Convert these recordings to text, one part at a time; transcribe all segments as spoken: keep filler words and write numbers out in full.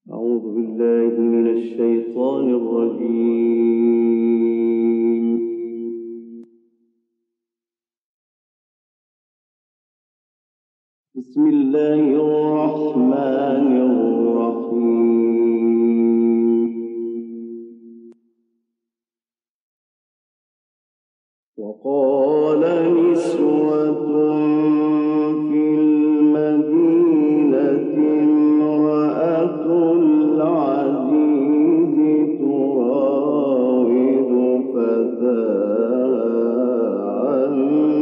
أعوذ بالله من الشيطان الرجيم. بسم الله الرحمن الرحيم. وقال نسوة في المدينة امرأة العزيز تراود فتاها عن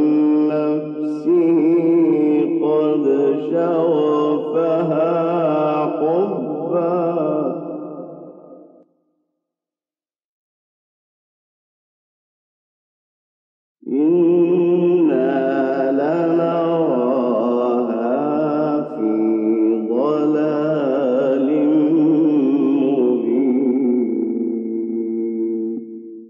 نفسه قد شغفها حبا إنا لنراها في ضلال مبين.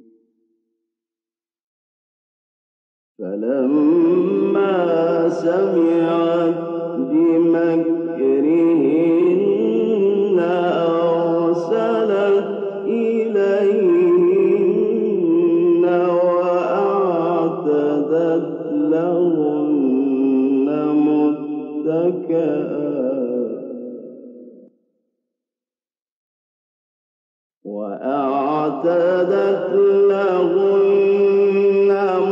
فلما سمعت بمكرهن أرسلت إليهن وأعتدت لهن متكئا وأعتدت لهن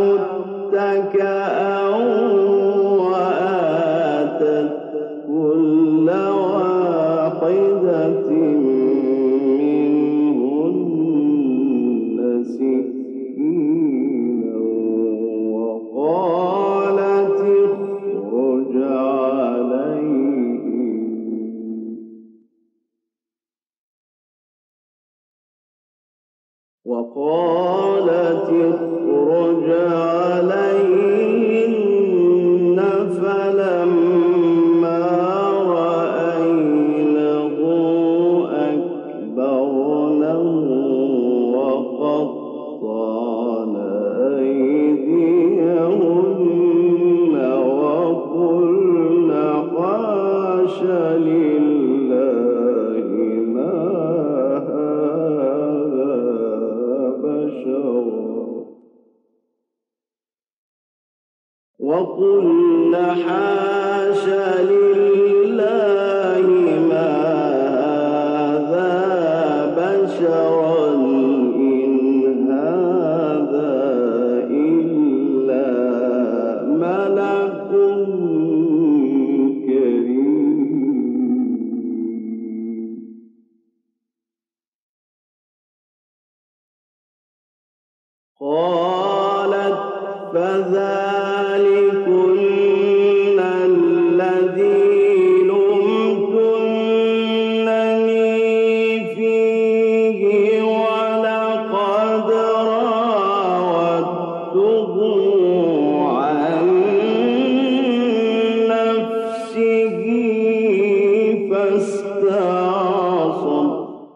متكئا وآتت كل واحدة منهن سكينا وقالت اخرج عليهم وقالت اخرج عليهن فلما رأينه أكبرنه وقطعن أيديهن وقلن حاش لله ما هذا بشرا وقلن حاش لله ما هذا بشرا إن هذا إلا ملك كريم. قالت فذلكن الذي لمتنني فيه ولقد راودته عن نفسه فاستعصم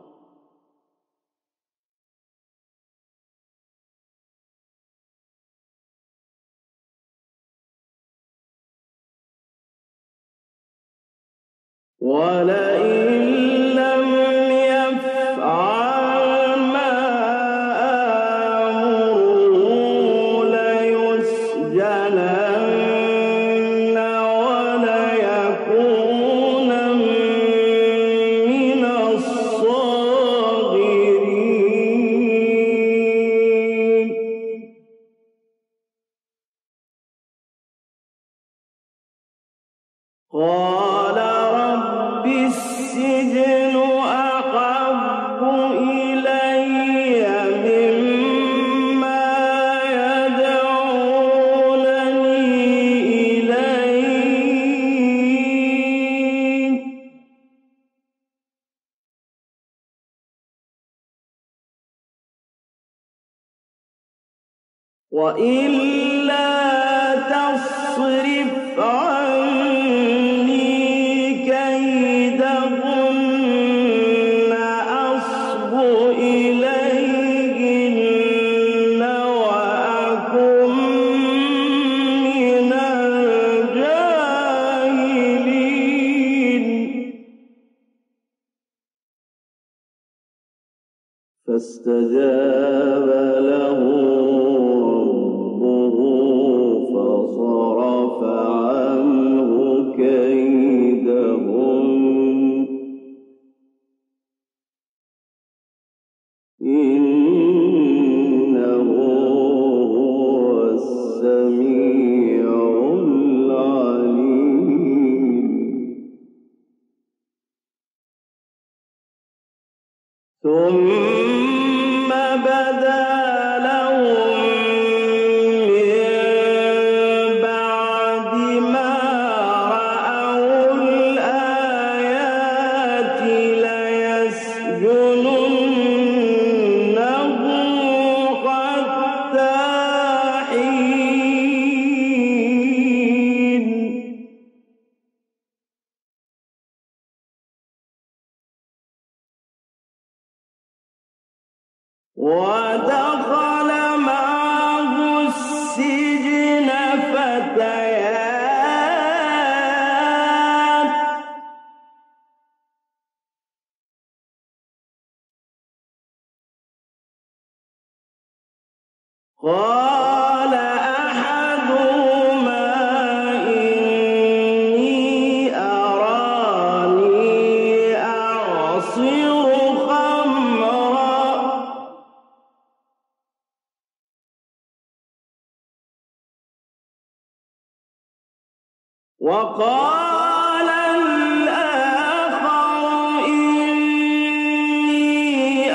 ولئن لم يفعل ما آمره ليسجنن وليكونن من الصاغرين. قال رب السجن أحب إلي مما يدعونني إليه وإلا تصرف عني كيدهن أصب إليهن وأكن من الجاهلين. فاستجاب له ربه فصرف عنه كيدهم إنه هو السميع العليم. ثم بدا لهم من بعد ما رأوا الآيات ليسجننه حتى حين. ودخل معه السجن فتيان قال أحدهما إني أراني أعصر خمرا وقال الآخر إني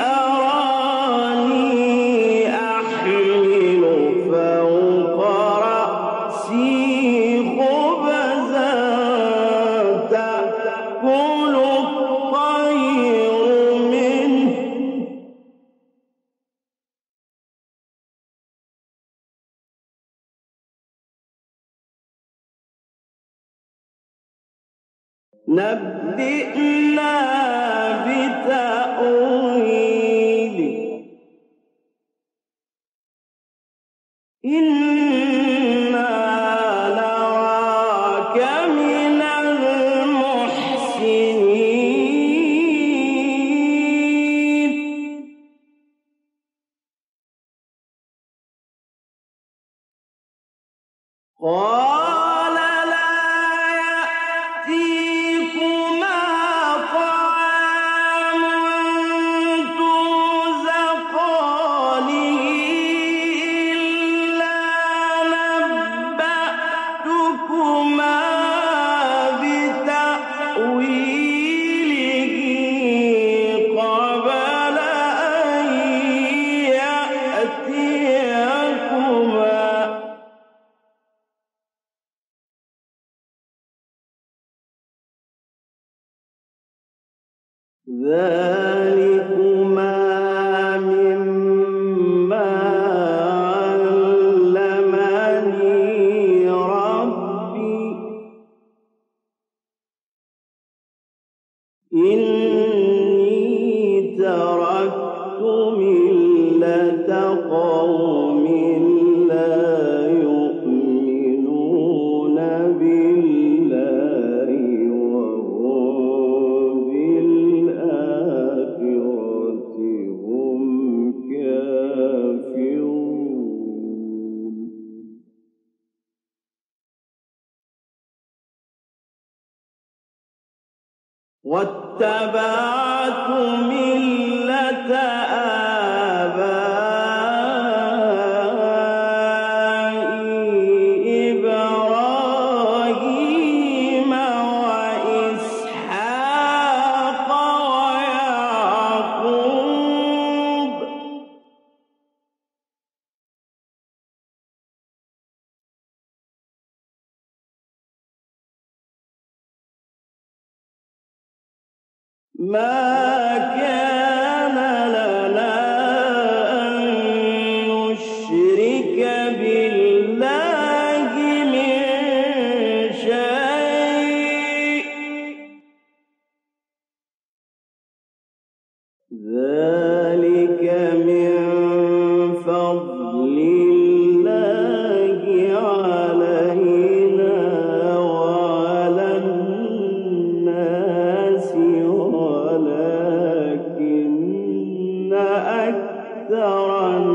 أراني أحمل فوق رأسي خبزا تأكل الطير منه نبئنا بتأويله إنا نراك من المحسنين. قال لا يأتيكما طعام ترزقانه إلا نبأتكما بتأويله قبل أن يأتيكما ذلكما مما علمني ربي إني تركت ملة قوم لا يؤمنون بالله وهم بالآخرة هم كافرون. واتبعت ملة آبائي إبراهيم وإسحاق ويعقوب ما كان لنا أن نشرك بالله من شيء ذلك من فضل الله علينا وعلى الناس ولكن أكثر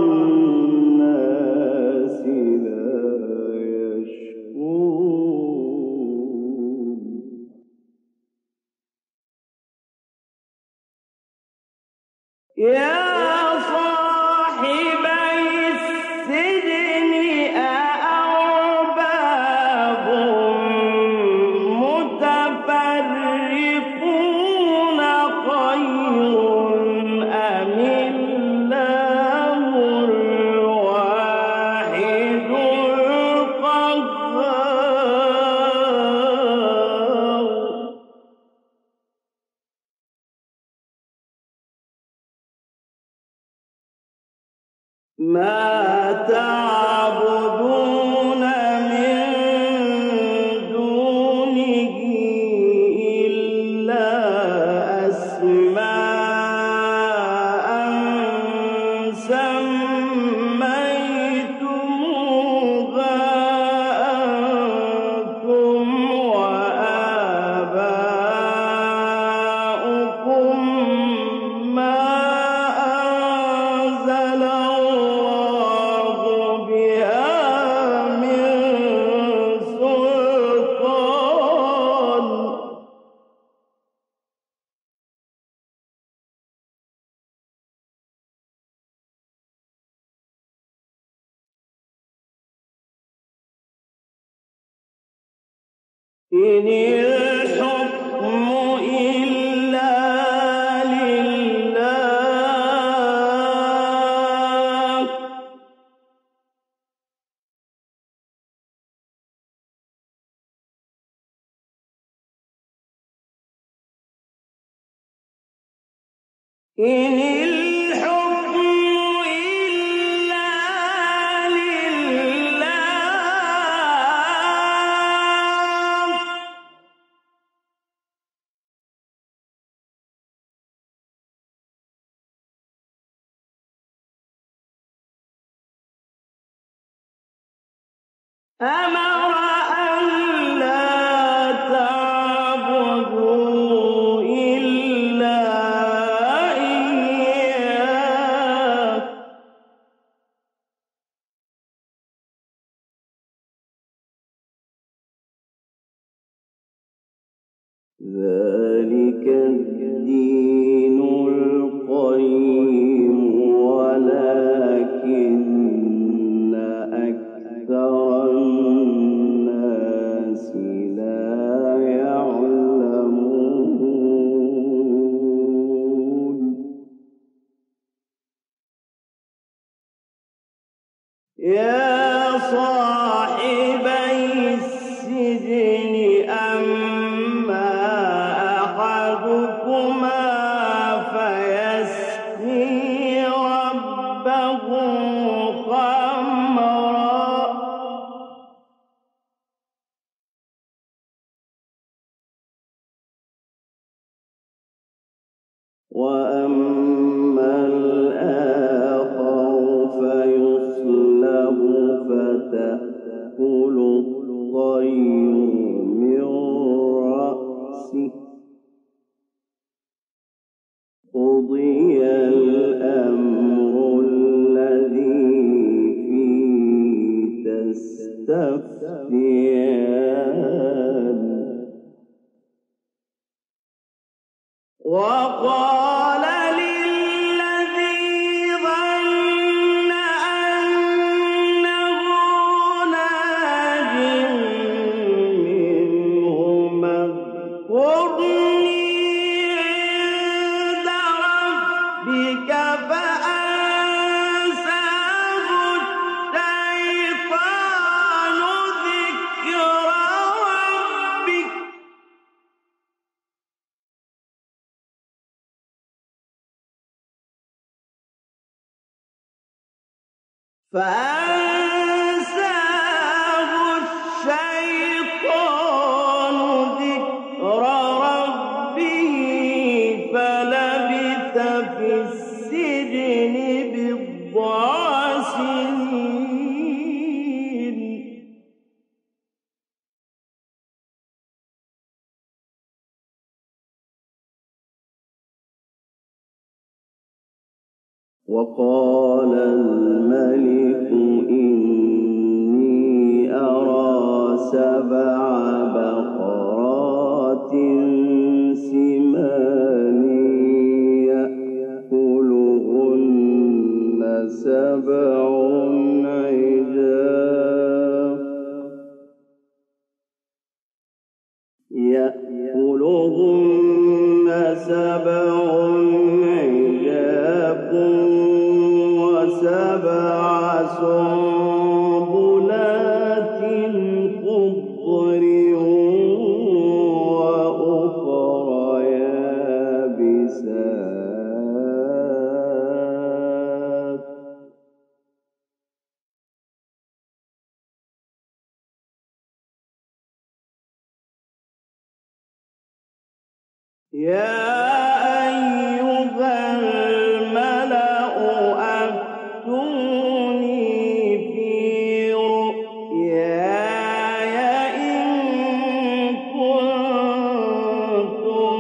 الناس لا يشكرون يا صاحبي السجن أأرباب متفرقون خير أم الله الواحد القهار ما تعبدون من دونه إلا أسماء سميتموها أنتم وآباؤكم ما أنزل الله بها من سلطان إن الحكم إلا لله إن الحكم إلا لله أمر أن لا تعبدوا إلا إياه ذلك الدين القيم ولكن أكثر الناس لا يعلمون يا صاحبي السجن أما أحدكما فيسقي ربه خمرا وأما الآخر فيصلب فتأكل الطير من رأسه قضي الأمر الذي فيه تستفتيان وقال للذي ظن أنه ناج منهما اذكرني عند ربك فأنساه الشيطان ذكر ربك فأنساه الشيطان ذكر ربه فلبث في السجن بضع سنين وقال الملك إني أرى سبع بقرات سمان يأكلهن سبع عجاف يأكلهن سبع عجاف وسبع سنبلات خضر وأخر يابسات يا أيها الملأ أفتوني في رؤياي إن كنتم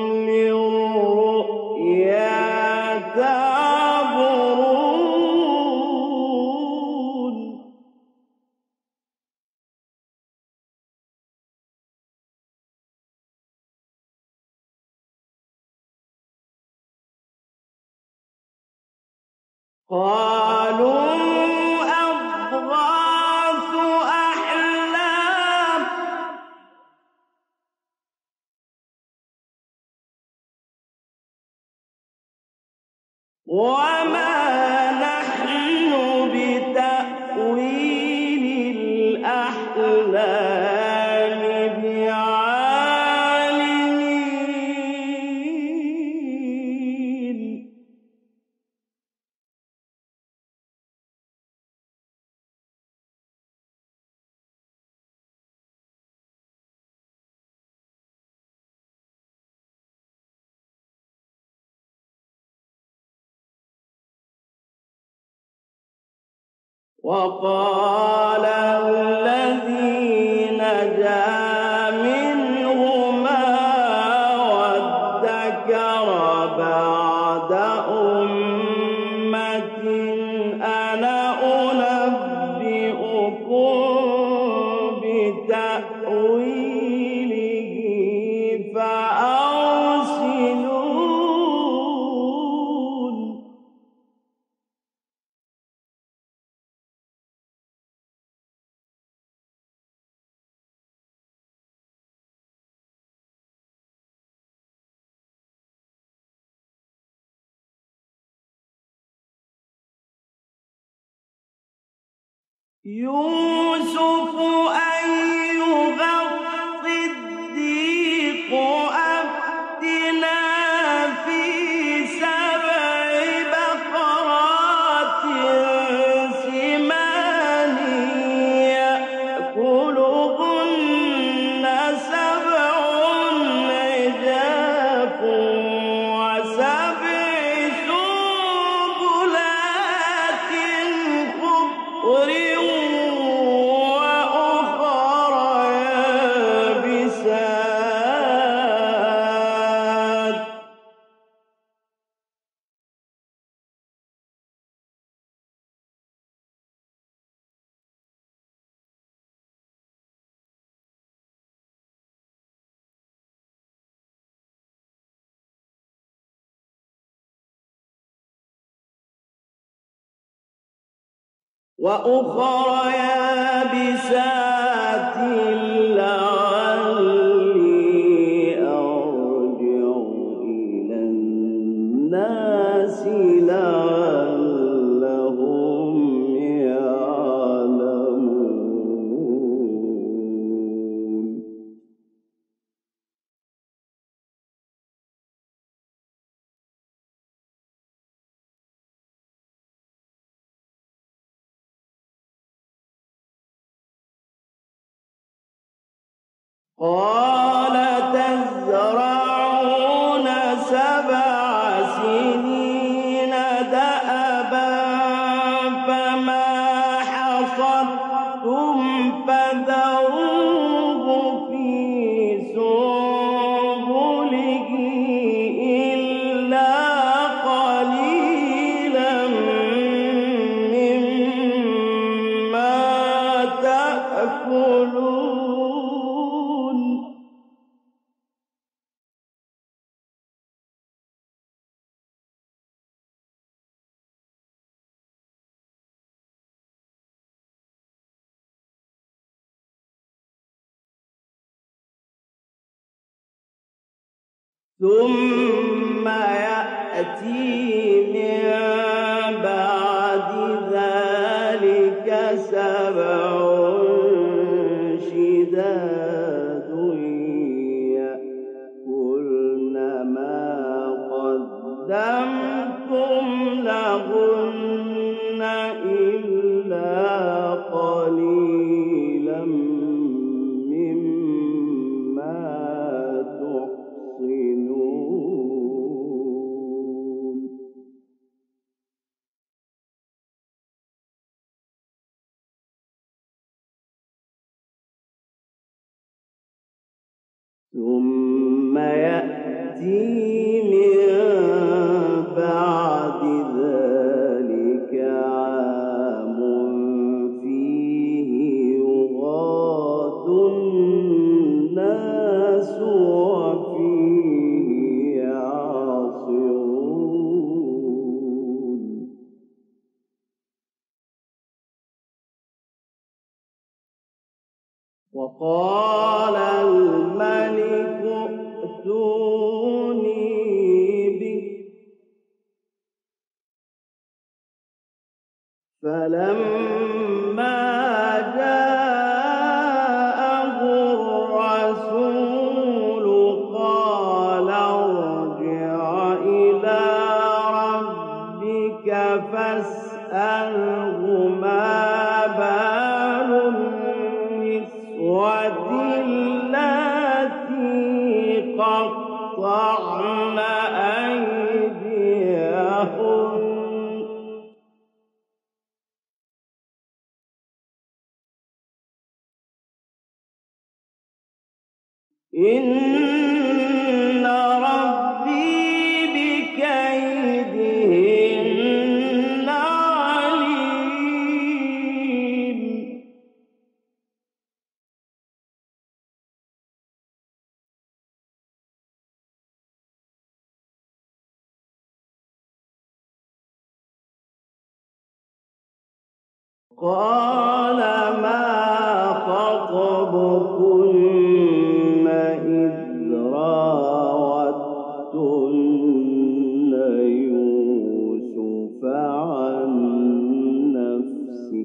للرؤيا تعبرون قالوا أضغاث أحلام وما نحن بتأويل الأحلام بعالمين وقال الذي نجا منهما وادكر بعد أمة أنا أنبئكم بتأويله فأرسلون يوسف أيها الصديق أفتنا في سبع بقرات سمان يأكلهن سبع عجاف وسبع سنبلات خضر وأخر يابسات وأخر يابسات لعلي أرجع إلى الناس لعلهم يعلمون قال تزرعون سبع سنين دأبا فما حصدتم فذروه في سنبله إلا قليلا ثم يأتي من بعد ذلك سبع شداد يأكلن ما قدمتم لهن إلا قليلا مما تحصنون. ثم يأتي من بعد ذلك عام فيه يغاث الناس وفيه يعصرون. وقال الملك ائتوني به فلما جاءه الرسول قال ارجع إلى ربك فاسأله ما بال النسوة اللاتي قطعن أيديهن إن ربي بكيدهن عليم. قال ما خطبكن إذ راوتن يوسف عن نفسه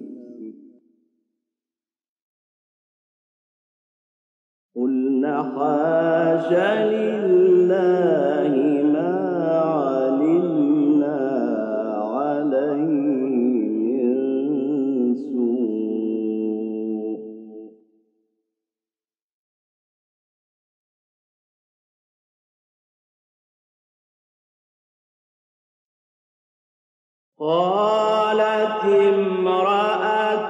قلنا حاش لله ما علمنا عليه من سوء. قالت امرأة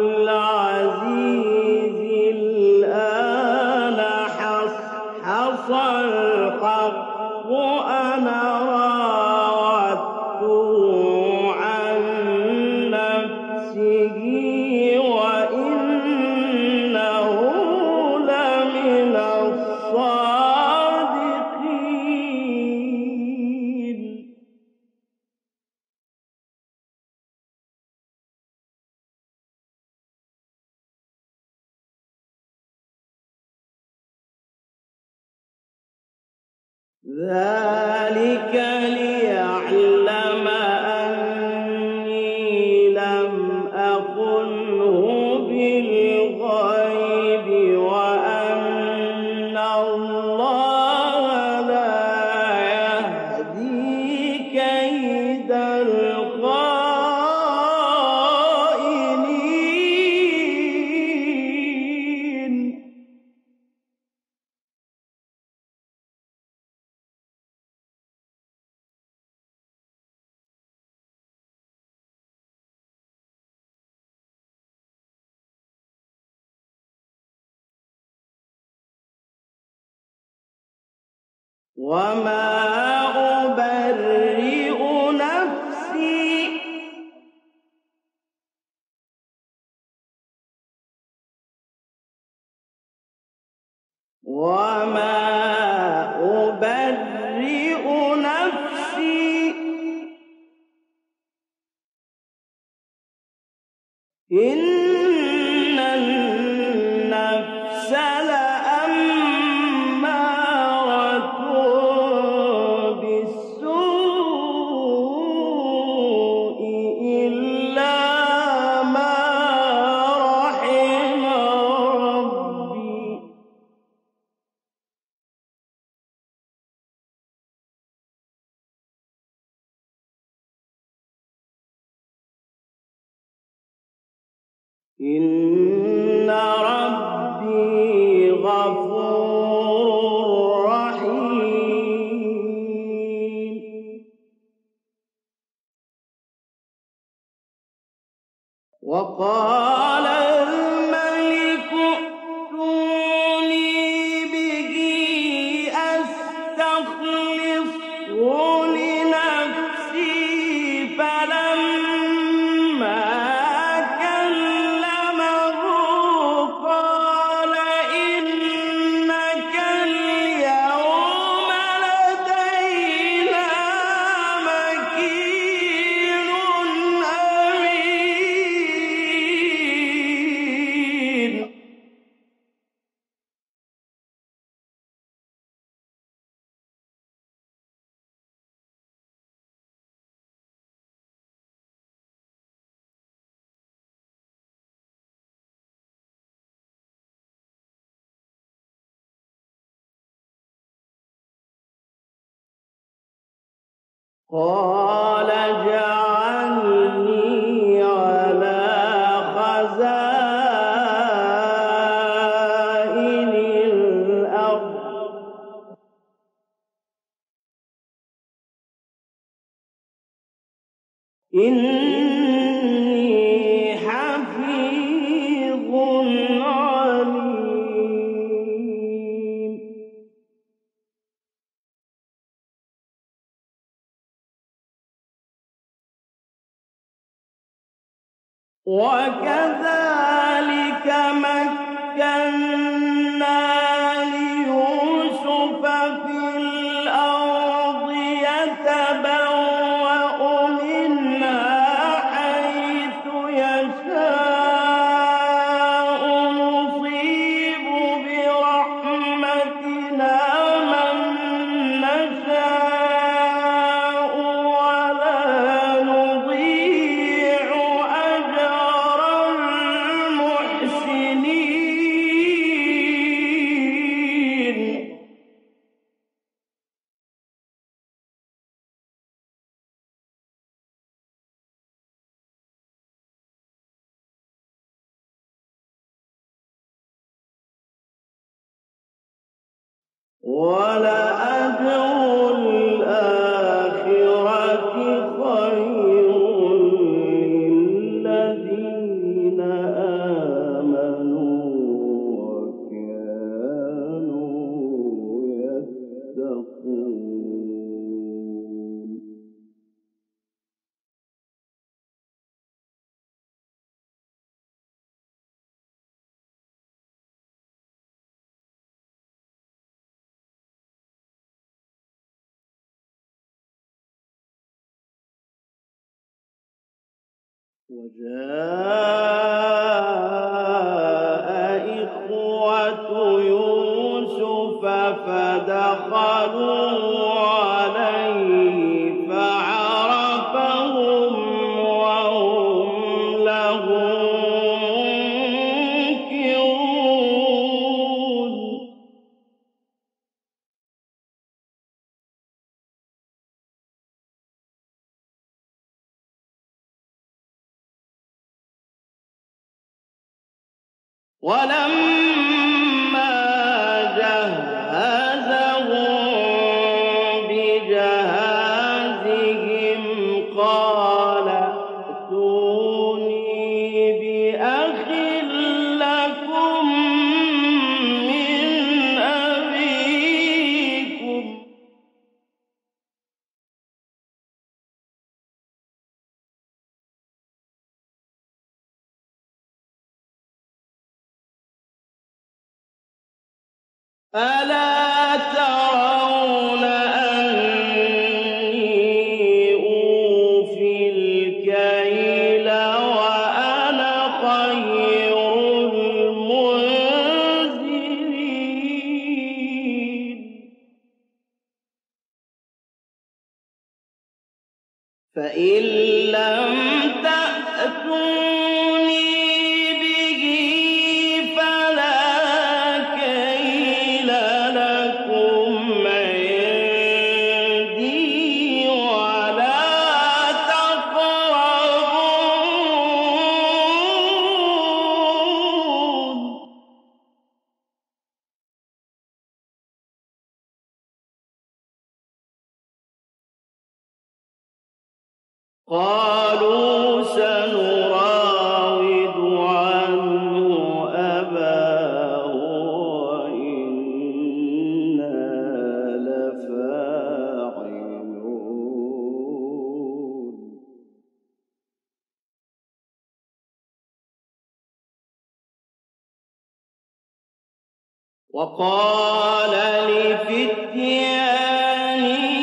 العزيز الآن حصحص الحق أنا راودته عن نفسه وإنه لمن الصادقين. ذلك ليعلم أني لم أخنه بالغيب وأن الله لا يهدي كيد الخائنين. وما أبرئ نفسي وما أبرئ نفسي إن النفس لأمارة إن ربي غفور رحيم. وقال الملك ائتوني به أستخلصه لنفسي. فلما كلمه قال إنك اليوم لدينا مكين أمين. قال اجعلني على خزائن الأرض إني حفيظ عليم. وكذلك مكنا ليوسف في الأرض يتبوأ منها حيث يشاء نصيب برحمتنا من نشاء ولا نضيع أجر المحسنين. ولأجر الآخرة خير للذين آمنوا وكانوا يتقون. وجاء إخوة يوسف فدخلوا عليه فعرفهم وهم له منكرون. ولما جهزهم بجهازهم قال ائتوني بأخ لكم من أبيكم. ألا ترون أني أوفي الكيل وأنا خير المنزلين. فإن لم تأتوني به فلا كيل لكم عندي ولا تقربون. قالوا سنراود عنه أباه وإنا لفاعلون. وقال لفتيانه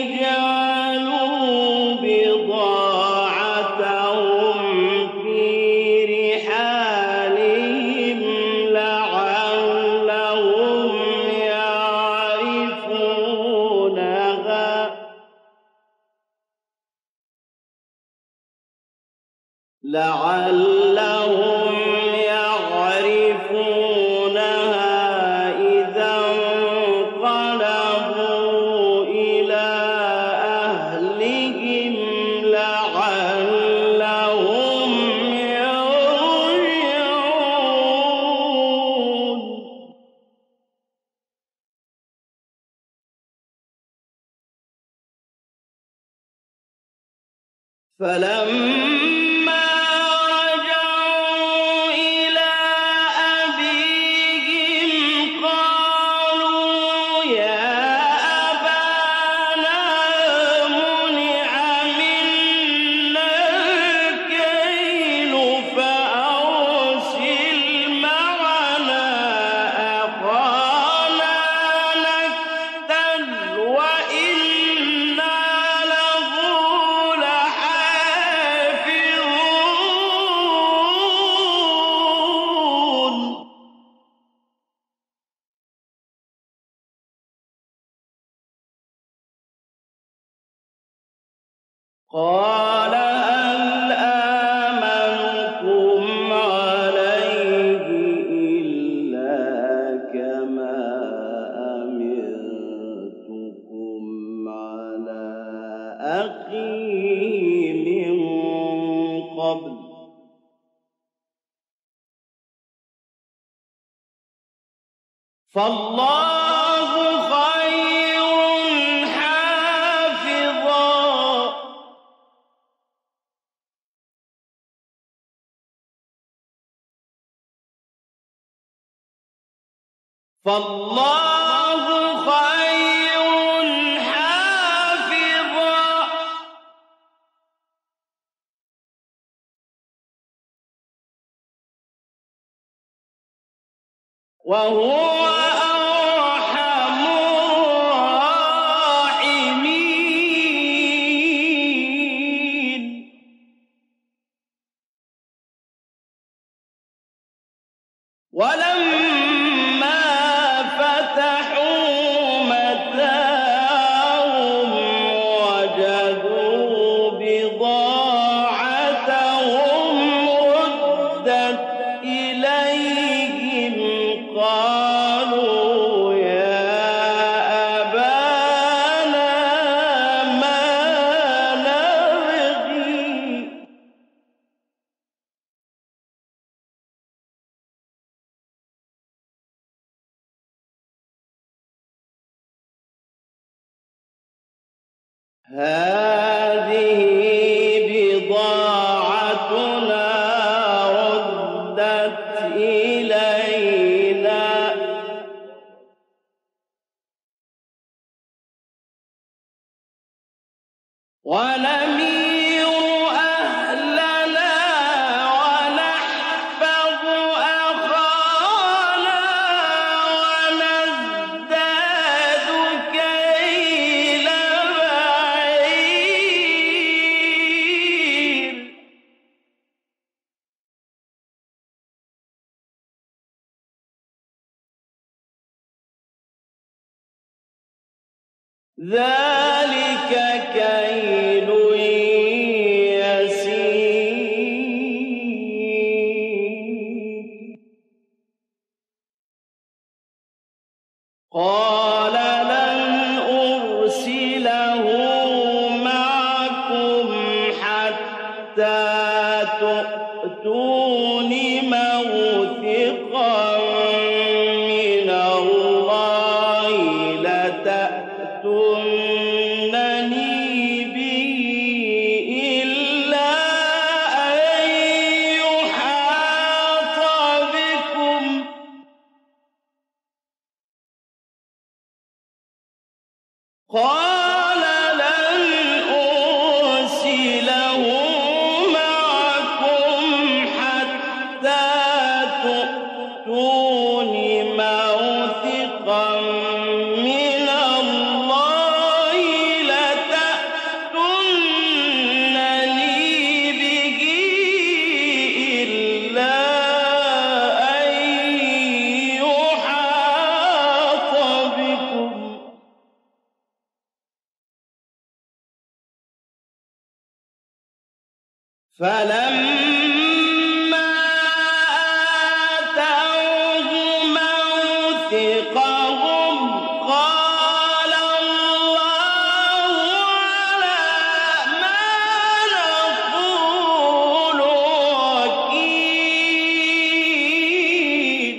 جعلوا بضاعتهم في رحالهم لعلهم يعرفونها لعلهم يعرفونها إذا انقلبوا إلى أهلهم لعلهم يرجعون. فلما رجعوا إلى أبيهم قالوا يا أبانا منع منا الكيل فأرسل معنا أخانا نكتل وإنا له لحافظون. قال هل آمنكم عليه إلا كما أمنتكم على أخيه من قبل فالله خير حافظا فالله خير حافظا وهو أرحم الراحمين. ولما فتحوا متاعهم وجدوا بضاعتهم ردت إليهم قالوا يا أبانا ما نبغي هذه بضاعتنا ردت إلينا ونمير أهلنا ونحفظ أخانا ونزداد كيل بعير. ذلك كيل يسير. قال لن أرسله معكم حتى تؤتون موثقا من الله لتأتون فلما آتوه موثقهم قال الله على ما نقول وكيل.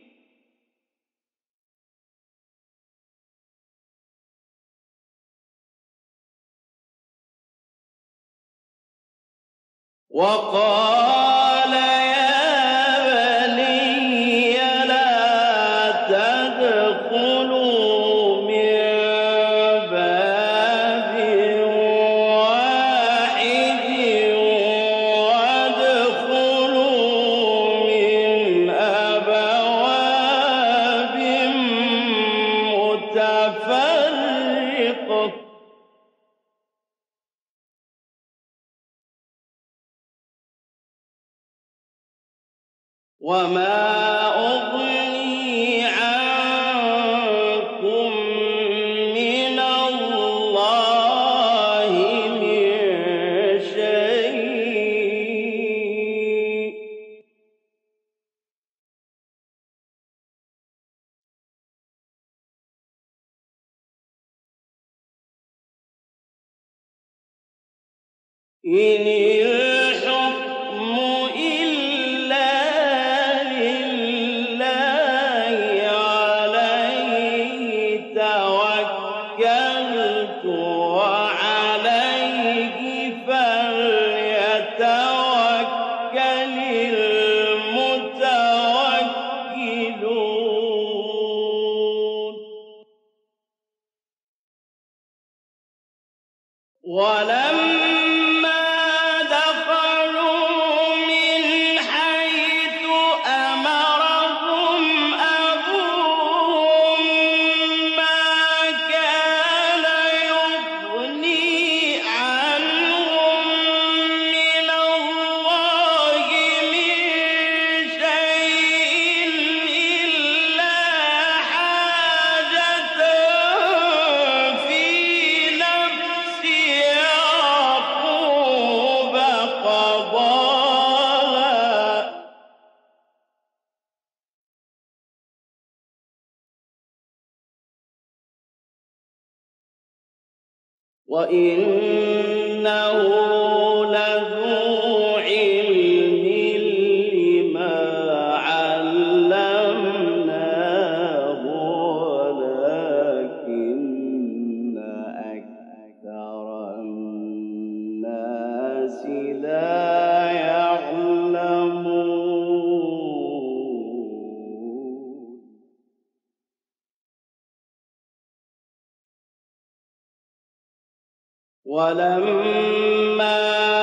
وقال يا بني لا تدخلوا من باب واحد وادخلوا من أبواب متفرقة وما أغني عنكم من الله من شيء إن الحكم إلا لله عليه توكلت وعليه فليتوكل المتوكلون. ولما دخلوا من حيث أمرهم أبوهم ما كان يغني عنهم من الله من شيء إلا حاجة في نفس يعقوب قضاها وإنه لذو علم لما علمناه ولكن أكثر الناس لا يعلمون. ولما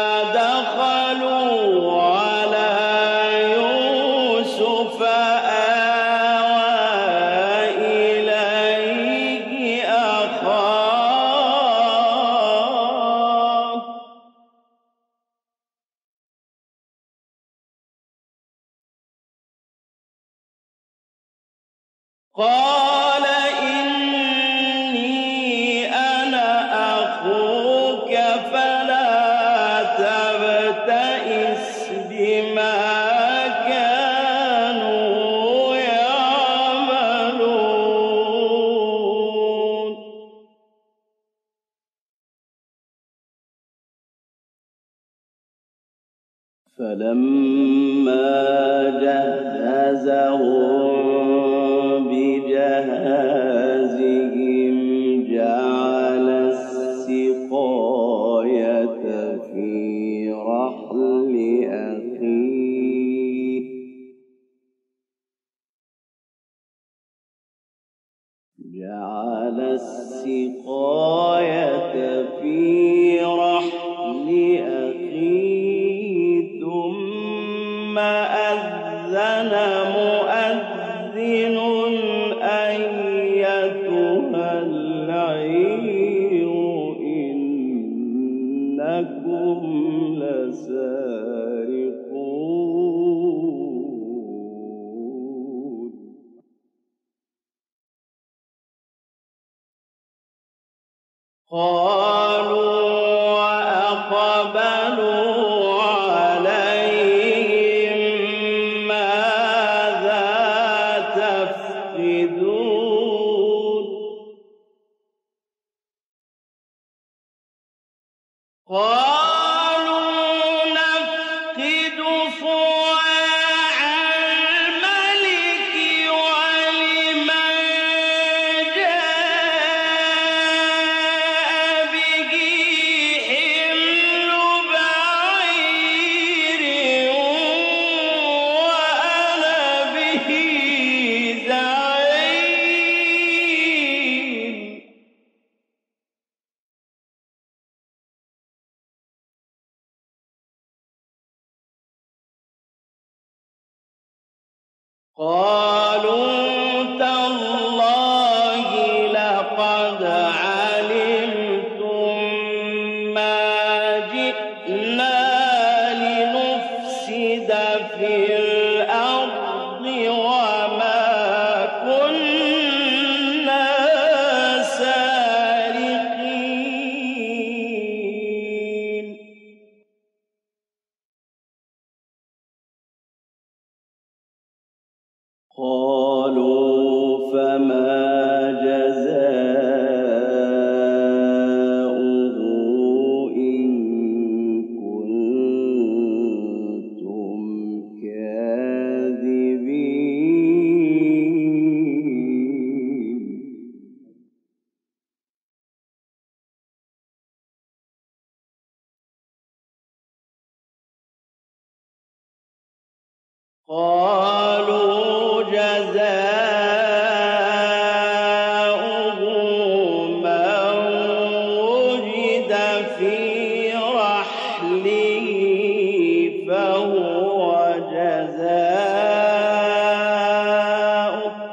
دخلوا على يوسف آوى إليه أخاه قال إني أنا أخوك فلا تبتئس بما كانوا يعملون. فلما جهزهم بجهازهم جعل السقاية في رحل أخيه جعل السقاية في رحل أخيه ثم أذن مؤذن أيتها العير إنكم لسارقون. قالوا وأقبلوا قَالُوا نَفْقِدُ صُوَاعَ الْمَلِكِ وَلِمَن جَاءَ بِهِ حِمْلُ بَعِيرٍ وَأَنَا بِهِ زَعِيمٌ. قَالُوا تَاللَّهِ لَقَدْ عَلِمْتُم مَّا جِئْنَا لِنُفْسِدَ فِي الْأَرْضِ وَمَا كُنَّا سَارِقِينَ. قَالُوا فَمَا جَزَاؤُهُ إِن كُنتُمْ كَاذِبِينَ. قَالُوا جَزَاؤُهُ مَن وُجِدَ فِي رَحْلِهِ فَهُوَ جَزَاؤُهُ ۚ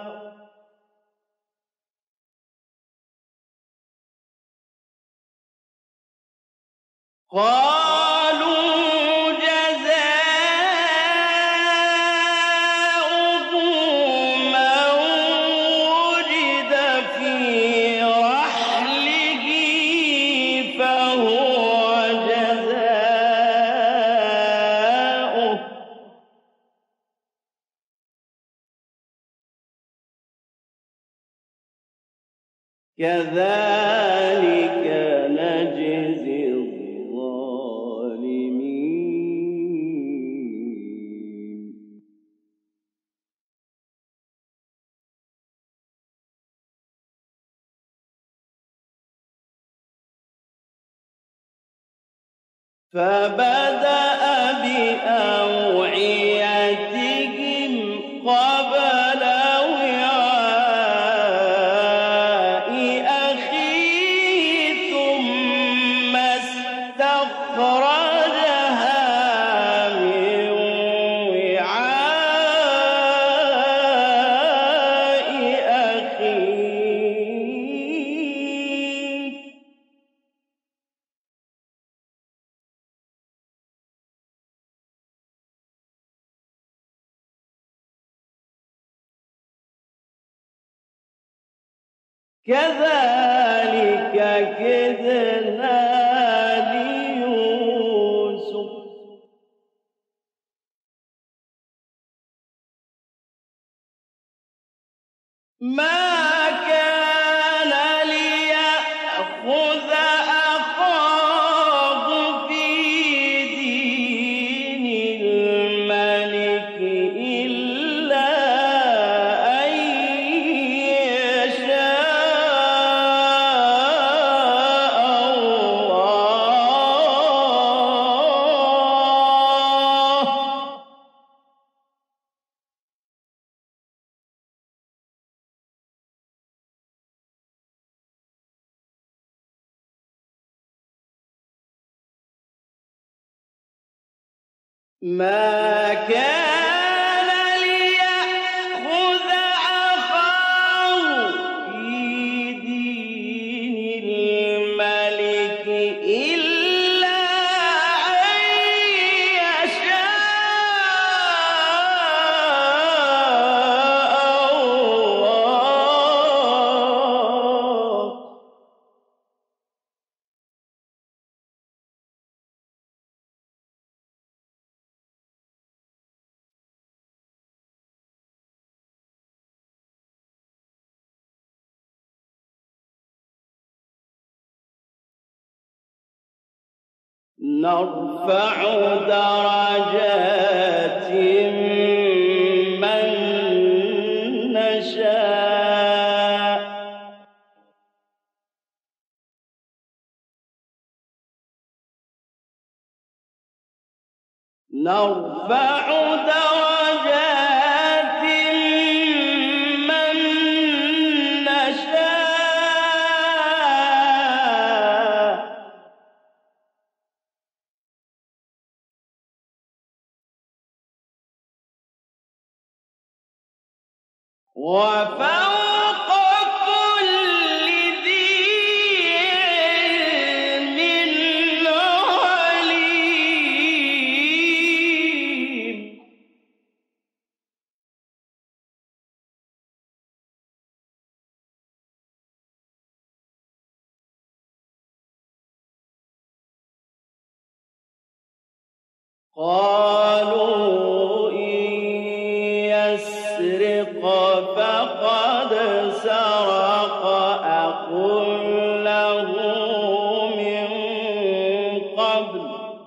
قَالُوا جَزَاؤُهُ مَن وُجِدَ فِي رَحْلِهِ فَهُوَ جَزَاؤُهُ ۚ كَذَٰلِكَ نَجْزِي الظَّالِمِينَ. فَبَدَأَ بِأَوْعِيَتِهِمْ قَبْلَ وِعَاءِ أَخِيهِ ثُمَّ اسْتَخْرَجَهَا مِن وِعَاءِ أَخِيهِ كَذَٰلِكَ كِدْنَا لِيُوسُفَ ۖ مَا كَانَ لِيَأْخُذَ أَخَاهُ فِي دِينِ الْمَلِكِ إِلَّا أَن يَشَاءَ اللَّهُ ۚ مَا كَانَ لِيَأْخُذَ أَخَاهُ فِي دِينِ الْمَلِكِ إِلَّا أَن يَشَاءَ اللَّهُ ۚ نرفع درجات من نشاء نرفع درجات من نشاء وفوق كل ذي علم عليم. قالوا إن يسرق فقد سرق أخ له من قبل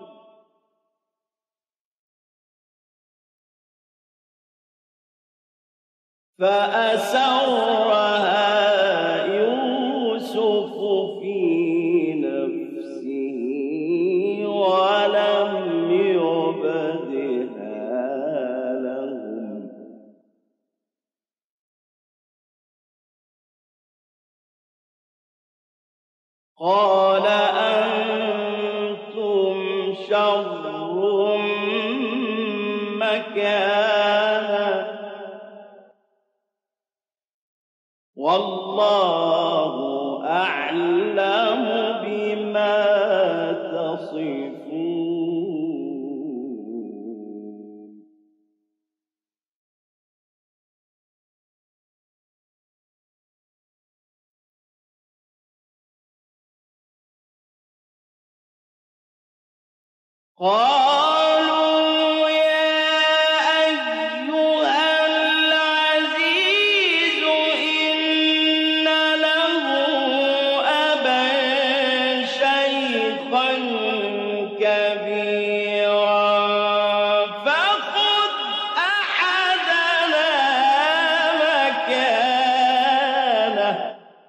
فأسرها يوسف في نفسه ولم يبدها لهم قال أنتم شر مكانا والله أعلم بما تصفون. قالوا يا أيها العزيز إن له أبا شيخا كبيرا فخذ أحدنا مكانه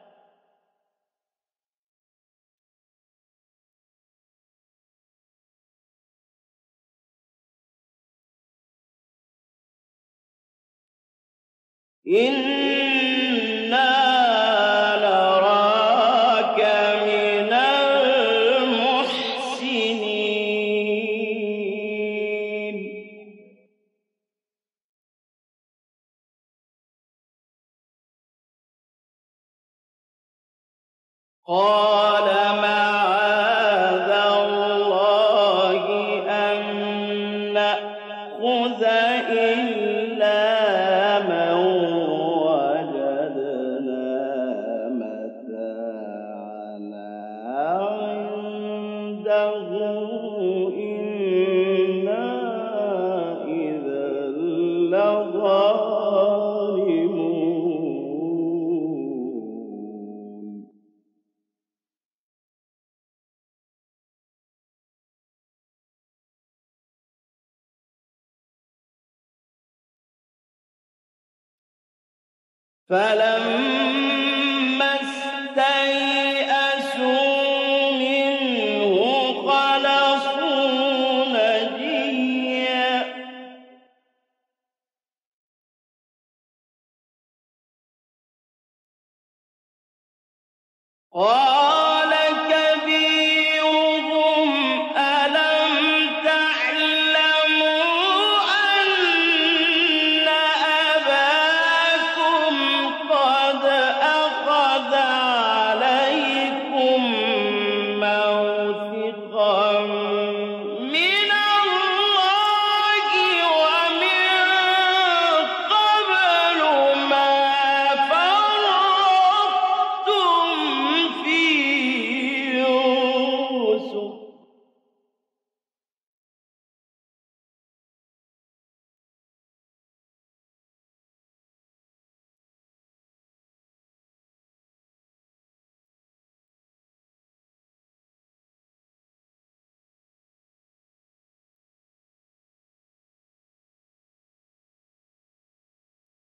إنا نراك من المحسنين. قال معاذ الله أن نأخذ إلا من وجدنا متاعنا عنده إنا إذا لظالمون. فلما استيئسوا منه خلصوا نجيا قال كبيرهم ألم تعلموا أن أباكم قد أخذ عليكم موثقا من الله ومن قبل ما فرطتم في يوسف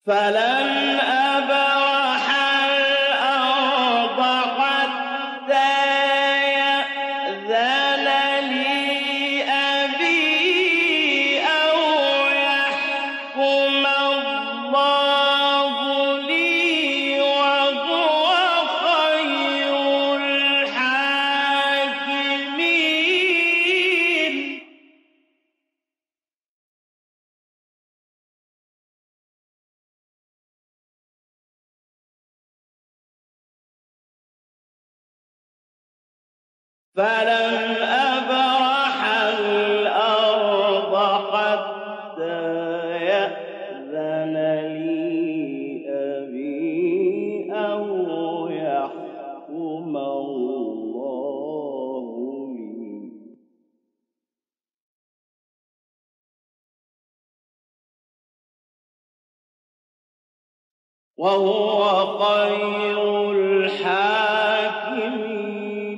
فلن أبرح الأرض حتى يأذن لي أبي أو يحكم الله لي وهو خير الحاكمين. فلن أبرح الأرض حتى يأذن لي أبي أو يحكم الله لي وهو خير الحاكمين.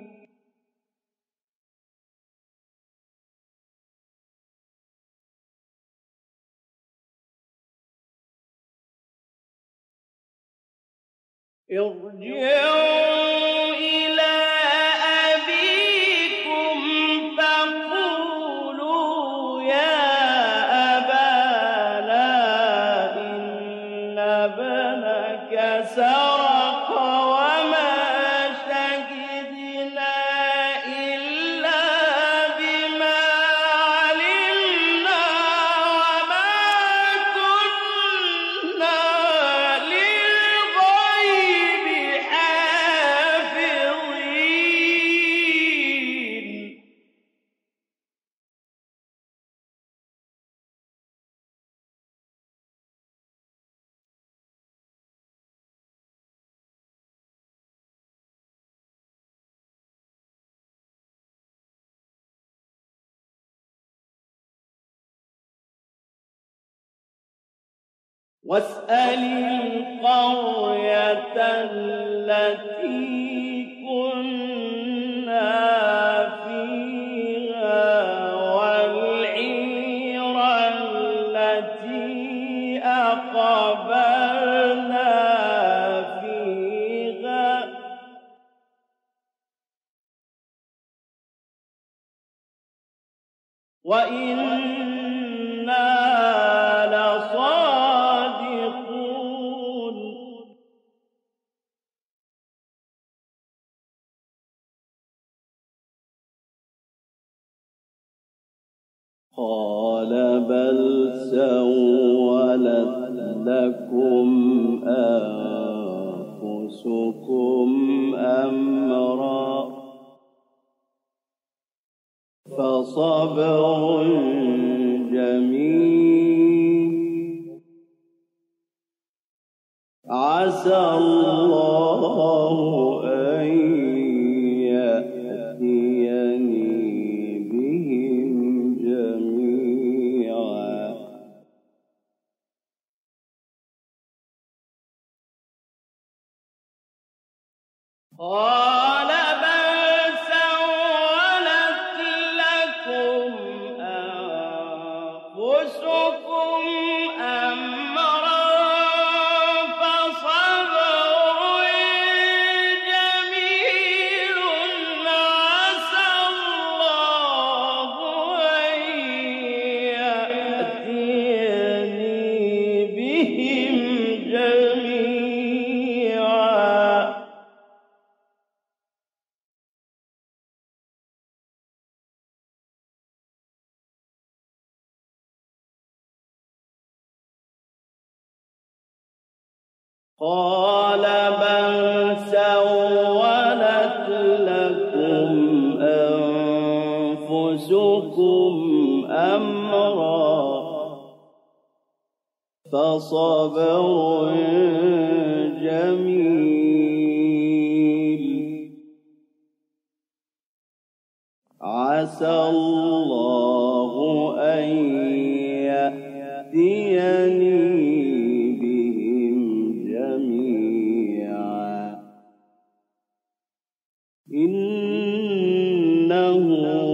ارجعوا إلى أبيكم فقولوا يا أبانا إن ابنك سرق وما شهدنا إلا بما علمنا وما كنا للغيب حافظين. واسأل القرية التي كنا فيها والعير التي أقبلنا فيها وإنا لصادقون. قال بل سولت لكم أنفسكم أمرا فصبر جميل عسى الله أن يأتيني بهم جميعا قال بل سولت لكم أنفسكم أمرا فصبر جميل عسى الله أن يأتيني بهم جميعا قال بل سولت لكم أنفسكم أمرا فصبر جميل عسى الله أن يأتيني إنه